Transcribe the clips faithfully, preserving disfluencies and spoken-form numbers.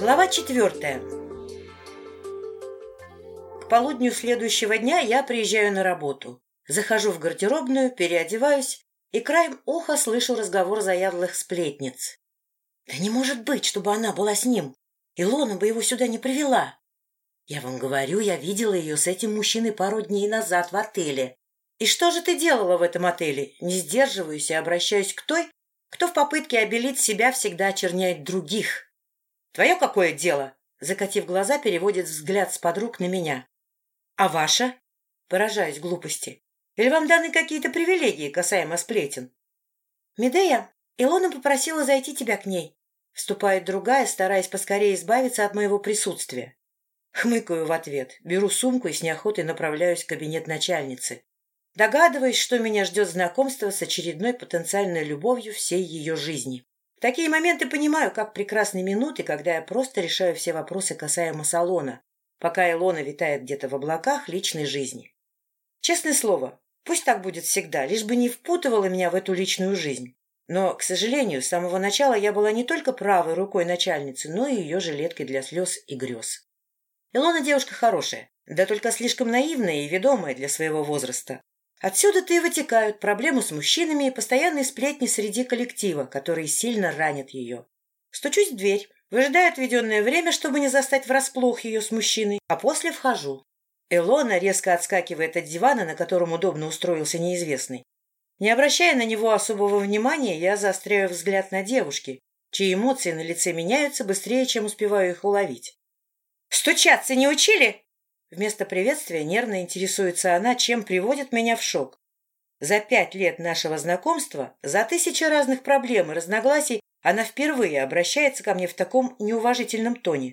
Глава четвертая. К полудню следующего дня я приезжаю на работу. Захожу в гардеробную, переодеваюсь и краем уха слышу разговор заядлых сплетниц. Да не может быть, чтобы она была с ним. Илона бы его сюда не привела. Я вам говорю, я видела ее с этим мужчиной пару дней назад в отеле. И что же ты делала в этом отеле? Не сдерживаюсь и обращаюсь к той, кто в попытке обелить себя всегда очерняет других. Твое какое дело? Закатив глаза, переводит взгляд с подруг на меня. А ваша? Поражаюсь глупости. Или вам даны какие-то привилегии касаемо сплетен? Медея, Илона попросила зайти тебя к ней. Вступает другая, стараясь поскорее избавиться от моего присутствия. Хмыкаю в ответ, беру сумку и с неохотой направляюсь в кабинет начальницы. Догадываюсь, что меня ждет знакомство с очередной потенциальной любовью всей ее жизни. В такие моменты понимаю, как прекрасны минуты, когда я просто решаю все вопросы касаемо салона, пока Илона витает где-то в облаках личной жизни. Честное слово, пусть так будет всегда, лишь бы не впутывала меня в эту личную жизнь. Но, к сожалению, с самого начала я была не только правой рукой начальницы, но и ее жилеткой для слез и грез. Илона девушка хорошая, да только слишком наивная и ведомая для своего возраста. Отсюда-то и вытекают проблемы с мужчинами и постоянные сплетни среди коллектива, которые сильно ранят ее. Стучусь в дверь, выжидаю отведенное время, чтобы не застать врасплох ее с мужчиной, а после вхожу. Илона резко отскакивает от дивана, на котором удобно устроился неизвестный. Не обращая на него особого внимания, я заостряю взгляд на девушки, чьи эмоции на лице меняются быстрее, чем успеваю их уловить. «Стучаться не учили?» Вместо приветствия нервно интересуется она, чем приводит меня в шок. За пять лет нашего знакомства, за тысячи разных проблем и разногласий, она впервые обращается ко мне в таком неуважительном тоне.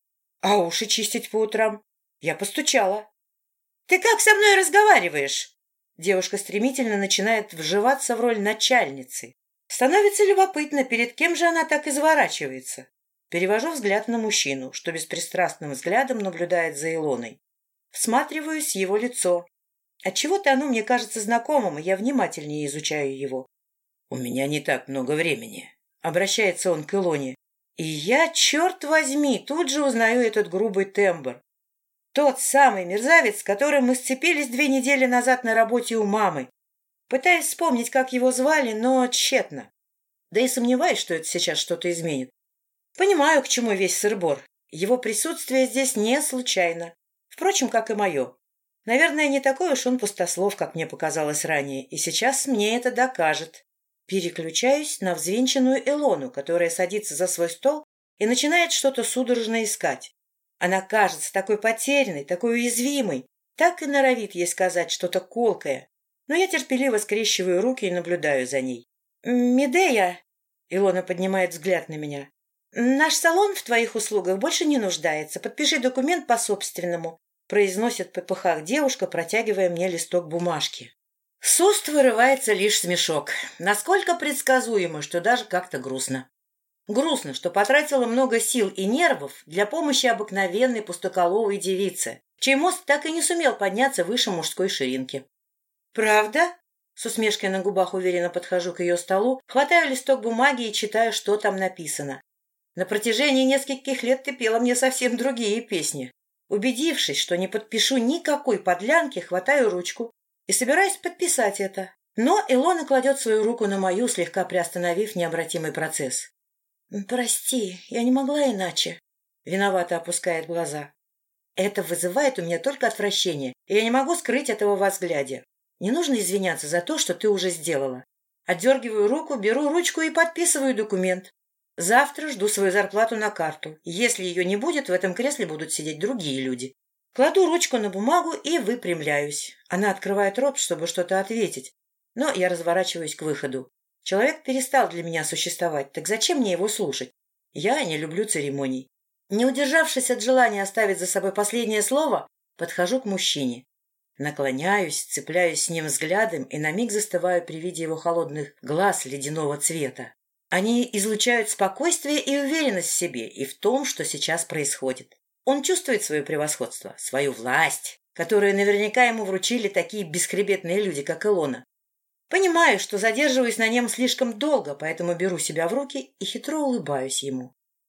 А уши чистить по утрам? Я постучала. «Ты как со мной разговариваешь?» Девушка стремительно начинает вживаться в роль начальницы. Становится любопытно, перед кем же она так изворачивается. Перевожу взгляд на мужчину, что беспристрастным взглядом наблюдает за Илоной. Всматриваюсь в его лицо. Отчего-то оно мне кажется знакомым, и я внимательнее изучаю его. «У меня не так много времени», — обращается он к Илоне. И я, черт возьми, тут же узнаю этот грубый тембр. Тот самый мерзавец, с которым мы сцепились две недели назад на работе у мамы. Пытаюсь вспомнить, как его звали, но тщетно. Да и сомневаюсь, что это сейчас что-то изменит. Понимаю, к чему весь сыр-бор. Его присутствие здесь не случайно. Впрочем, как и мое. Наверное, не такой уж он пустослов, как мне показалось ранее, и сейчас мне это докажет. Переключаюсь на взвинченную Илону, которая садится за свой стол и начинает что-то судорожно искать. Она кажется такой потерянной, такой уязвимой, так и норовит ей сказать что-то колкое. Но я терпеливо скрещиваю руки и наблюдаю за ней. «Медея!» — Илона поднимает взгляд на меня. «Наш салон в твоих услугах больше не нуждается. Подпиши документ по-собственному», — произносит в попыхах девушка, протягивая мне листок бумажки. С уст вырывается лишь смешок. Насколько предсказуемо, что даже как-то грустно. Грустно, что потратила много сил и нервов для помощи обыкновенной пустоколовой девице, чей мозг так и не сумел подняться выше мужской ширинки. «Правда?» С усмешкой на губах уверенно подхожу к ее столу, хватаю листок бумаги и читаю, что там написано. На протяжении нескольких лет ты пела мне совсем другие песни. Убедившись, что не подпишу никакой подлянки, хватаю ручку и собираюсь подписать это. Но Илона кладет свою руку на мою, слегка приостановив необратимый процесс. «Прости, я не могла иначе», — виновато опускает глаза. Это вызывает у меня только отвращение, и я не могу скрыть этого во взгляде. Не нужно извиняться за то, что ты уже сделала. Отдергиваю руку, беру ручку и подписываю документ. Завтра жду свою зарплату на карту. Если ее не будет, в этом кресле будут сидеть другие люди. Кладу ручку на бумагу и выпрямляюсь. Она открывает рот, чтобы что-то ответить, но я разворачиваюсь к выходу. Человек перестал для меня существовать, так зачем мне его слушать? Я не люблю церемоний. Не удержавшись от желания оставить за собой последнее слово, подхожу к мужчине. Наклоняюсь, цепляюсь с ним взглядом и на миг застываю при виде его холодных глаз ледяного цвета. Они излучают спокойствие и уверенность в себе и в том, что сейчас происходит. Он чувствует свое превосходство, свою власть, которую наверняка ему вручили такие бесхребетные люди, как Илона. Понимаю, что задерживаюсь на нем слишком долго, поэтому беру себя в руки и хитро улыбаюсь ему.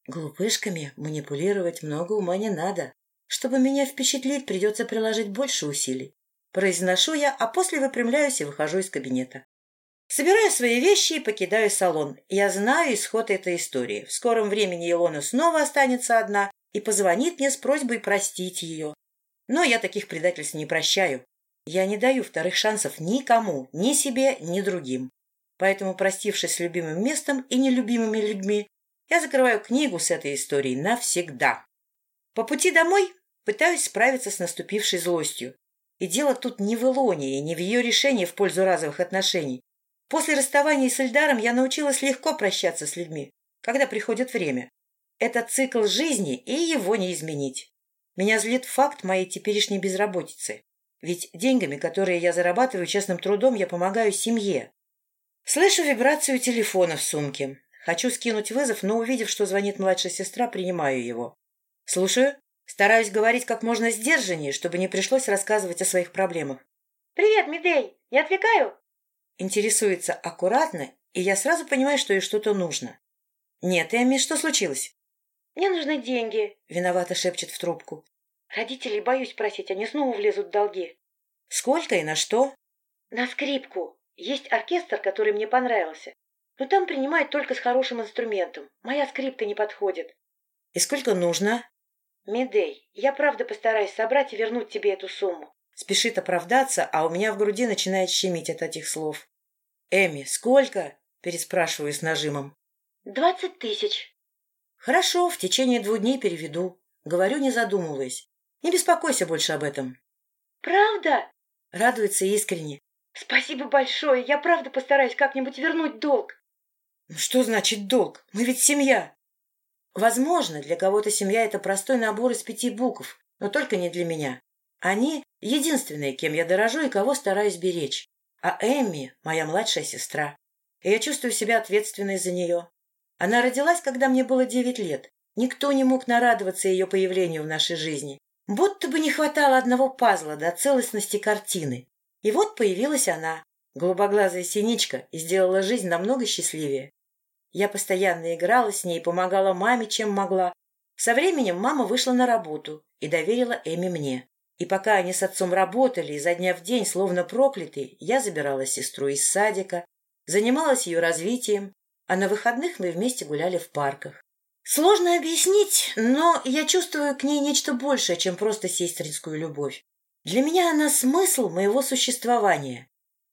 Глупышками манипулировать много ума не надо. Чтобы меня впечатлить, придется приложить больше усилий. Произношу я, а после выпрямляюсь и выхожу из кабинета. Собираю свои вещи и покидаю салон. Я знаю исход этой истории. В скором времени Илона снова останется одна и позвонит мне с просьбой простить ее. Но я таких предательств не прощаю. Я не даю вторых шансов никому, ни себе, ни другим. Поэтому, простившись с любимым местом и нелюбимыми людьми, я закрываю книгу с этой историей навсегда. По пути домой пытаюсь справиться с наступившей злостью. И дело тут не в Илоне и не в ее решении в пользу разовых отношений. После расставания с Эльдаром я научилась легко прощаться с людьми, когда приходит время. Это цикл жизни, и его не изменить. Меня злит факт моей теперешней безработицы. Ведь деньгами, которые я зарабатываю честным трудом, я помогаю семье. Слышу вибрацию телефона в сумке. Хочу скинуть вызов, но, увидев, что звонит младшая сестра, принимаю его. Слушаю. Стараюсь говорить как можно сдержаннее, чтобы не пришлось рассказывать о своих проблемах. «Привет, Медей! Не отвлекаю?» Интересуется аккуратно, и я сразу понимаю, что ей что-то нужно. «Нет, Эми, что случилось?» «Мне нужны деньги», — виновато шепчет в трубку. «Родителей боюсь просить, они снова влезут в долги». «Сколько и на что?» «На скрипку. Есть оркестр, который мне понравился. Но там принимают только с хорошим инструментом. Моя скрипка не подходит». «И сколько нужно?» «Медей, я правда постараюсь собрать и вернуть тебе эту сумму». Спешит оправдаться, а у меня в груди начинает щемить от этих слов. «Эми, сколько?» – переспрашиваю с нажимом. «Двадцать тысяч». «Хорошо, в течение двух дней переведу». Говорю, не задумываясь. «Не беспокойся больше об этом». «Правда?» – радуется искренне. «Спасибо большое, я правда постараюсь как-нибудь вернуть долг». «Что значит долг? Мы ведь семья». Возможно, для кого-то семья – это простой набор из пяти букв, но только не для меня. Они – единственные, кем я дорожу и кого стараюсь беречь. А Эмми – моя младшая сестра. И я чувствую себя ответственной за нее. Она родилась, когда мне было девять лет. Никто не мог нарадоваться ее появлению в нашей жизни. Будто бы не хватало одного пазла до целостности картины. И вот появилась она, голубоглазая синичка, и сделала жизнь намного счастливее. Я постоянно играла с ней и помогала маме, чем могла. Со временем мама вышла на работу и доверила Эми мне. И пока они с отцом работали изо дня в день, словно проклятые, я забирала сестру из садика, занималась ее развитием, а на выходных мы вместе гуляли в парках. Сложно объяснить, но я чувствую к ней нечто большее, чем просто сестринскую любовь. Для меня она смысл моего существования.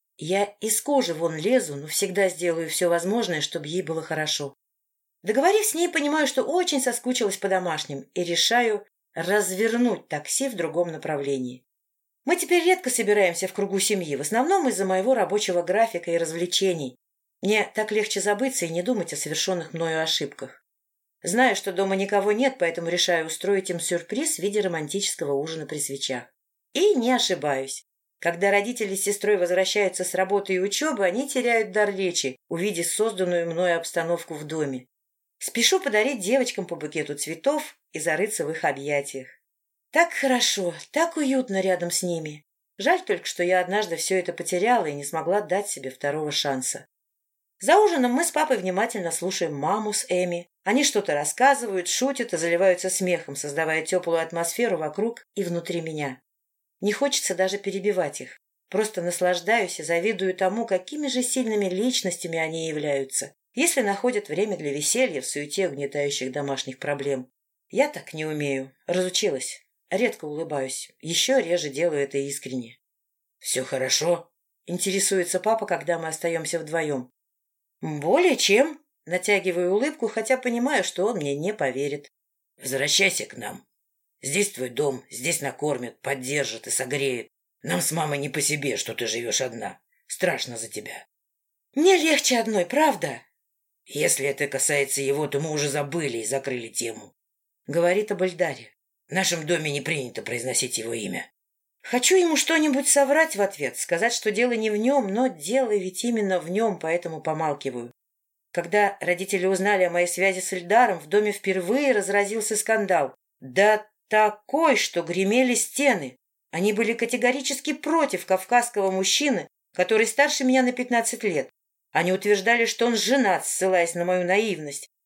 Я из кожи вон лезу, но всегда сделаю все возможное, чтобы ей было хорошо. Договорив с ней, понимаю, что очень соскучилась по домашним и решаю развернуть такси в другом направлении. Мы теперь редко собираемся в кругу семьи, в основном из-за моего рабочего графика и развлечений. Мне так легче забыться и не думать о совершенных мною ошибках. Знаю, что дома никого нет, поэтому решаю устроить им сюрприз в виде романтического ужина при свечах. И не ошибаюсь. Когда родители с сестрой возвращаются с работы и учебы, они теряют дар речи, увидев созданную мною обстановку в доме. Спешу подарить девочкам по букету цветов и зарыться в их объятиях. Так хорошо, так уютно рядом с ними. Жаль только, что я однажды все это потеряла и не смогла дать себе второго шанса. За ужином мы с папой внимательно слушаем маму с Эми. Они что-то рассказывают, шутят и заливаются смехом, создавая теплую атмосферу вокруг и внутри меня. Не хочется даже перебивать их. Просто наслаждаюсь и завидую тому, какими же сильными личностями они являются, если находят время для веселья в суете угнетающих домашних проблем. Я так не умею. Разучилась. Редко улыбаюсь. Еще реже делаю это искренне. «Все хорошо?» — интересуется папа, когда мы остаемся вдвоем. «Более чем». Натягиваю улыбку, хотя понимаю, что он мне не поверит. «Возвращайся к нам. Здесь твой дом, здесь накормят, поддержат и согреют. Нам с мамой не по себе, что ты живешь одна. Страшно за тебя». «Мне легче одной, правда?» «Если это касается его, то мы уже забыли и закрыли тему», — говорит об Эльдаре. «В нашем доме не принято произносить его имя». Хочу ему что-нибудь соврать в ответ, сказать, что дело не в нем, но дело ведь именно в нем, поэтому помалкиваю. Когда родители узнали о моей связи с Эльдаром, в доме впервые разразился скандал. Да такой, что гремели стены. Они были категорически против кавказского мужчины, который старше меня на пятнадцать лет. Они утверждали, что он женат, ссылаясь на мою наивность,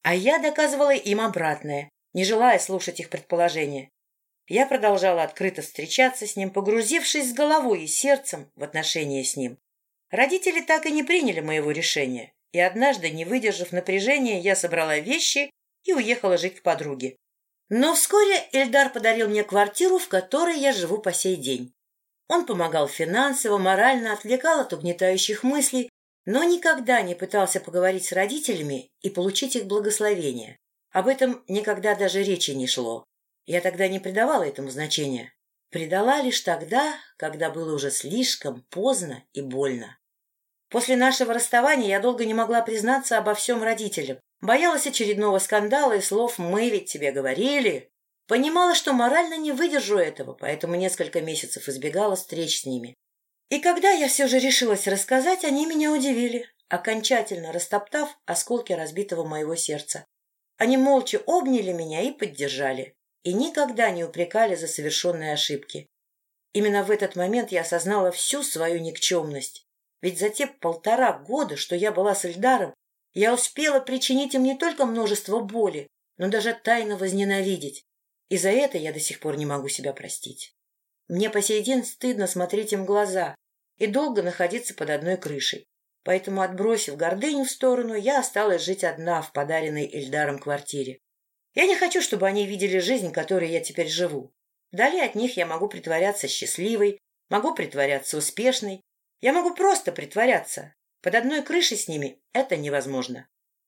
А я доказывала им обратное, не желая слушать их предположения. Я продолжала открыто встречаться с ним, погрузившись с головой и сердцем в отношения с ним. Родители так и не приняли моего решения, и однажды, не выдержав напряжения, я собрала вещи и уехала жить к подруге. Но вскоре Эльдар подарил мне квартиру, в которой я живу по сей день. Он помогал финансово, морально, отвлекал от угнетающих мыслей, но никогда не пытался поговорить с родителями и получить их благословение. Об этом никогда даже речи не шло. Я тогда не придавала этому значения. Придала лишь тогда, когда было уже слишком поздно и больно. После нашего расставания я долго не могла признаться обо всем родителям. Боялась очередного скандала и слов «мы ведь тебе говорили». Понимала, что морально не выдержу этого, поэтому несколько месяцев избегала встреч с ними. И когда я все же решилась рассказать, они меня удивили, окончательно растоптав осколки разбитого моего сердца. Они молча обняли меня и поддержали, и никогда не упрекали за совершенные ошибки. Именно в этот момент я осознала всю свою никчемность. Ведь за те полтора года, что я была с Эльдаром, я успела причинить им не только множество боли, но даже тайно возненавидеть. И за это я до сих пор не могу себя простить. Мне по сей день стыдно смотреть им в глаза и долго находиться под одной крышей. Поэтому, отбросив гордыню в сторону, я осталась жить одна в подаренной Эльдаром квартире. Я не хочу, чтобы они видели жизнь, которой я теперь живу. Вдали от них я могу притворяться счастливой, могу притворяться успешной. Я могу просто притворяться. Под одной крышей с ними это невозможно.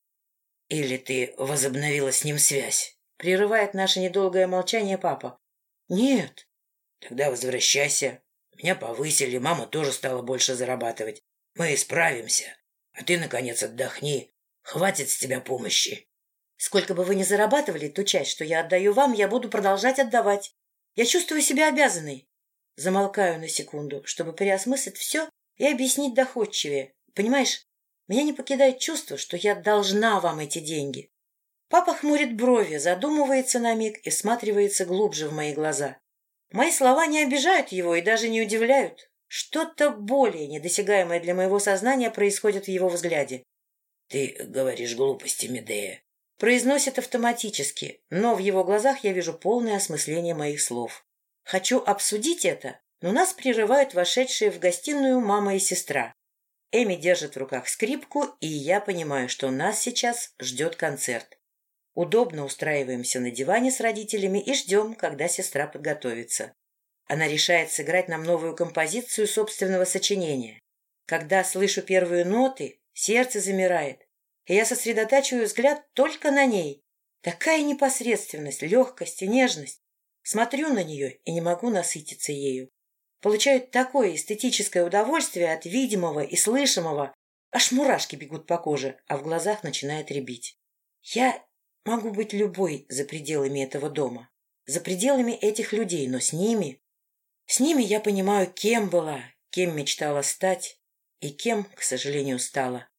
— Или ты возобновила с ним связь? — прерывает наше недолгое молчание папа. — Нет. — Тогда возвращайся. Меня повысили, мама тоже стала больше зарабатывать. Мы справимся. А ты, наконец, отдохни. Хватит с тебя помощи. Сколько бы вы ни зарабатывали, ту часть, что я отдаю вам, я буду продолжать отдавать. Я чувствую себя обязанной. Замолкаю на секунду, чтобы переосмыслить все и объяснить доходчивее. Понимаешь, меня не покидает чувство, что я должна вам эти деньги. Папа хмурит брови, задумывается на миг и всматривается глубже в мои глаза. Мои слова не обижают его и даже не удивляют. Что-то более недосягаемое для моего сознания происходит в его взгляде. — Ты говоришь глупости, Медея. Произносит автоматически, но в его глазах я вижу полное осмысление моих слов. Хочу обсудить это, но нас прерывают вошедшие в гостиную мама и сестра. Эми держит в руках скрипку, и я понимаю, что нас сейчас ждет концерт. Удобно устраиваемся на диване с родителями и ждем, когда сестра подготовится. Она решает сыграть нам новую композицию собственного сочинения. Когда слышу первые ноты, сердце замирает, и я сосредотачиваю взгляд только на ней. Такая непосредственность, легкость и нежность. Смотрю на нее и не могу насытиться ею. Получаю такое эстетическое удовольствие от видимого и слышимого. Аж мурашки бегут по коже, а в глазах начинает рябить. Я могу быть любой за пределами этого дома, за пределами этих людей, но с ними... С ними я понимаю, кем была, кем мечтала стать и кем, к сожалению, стала.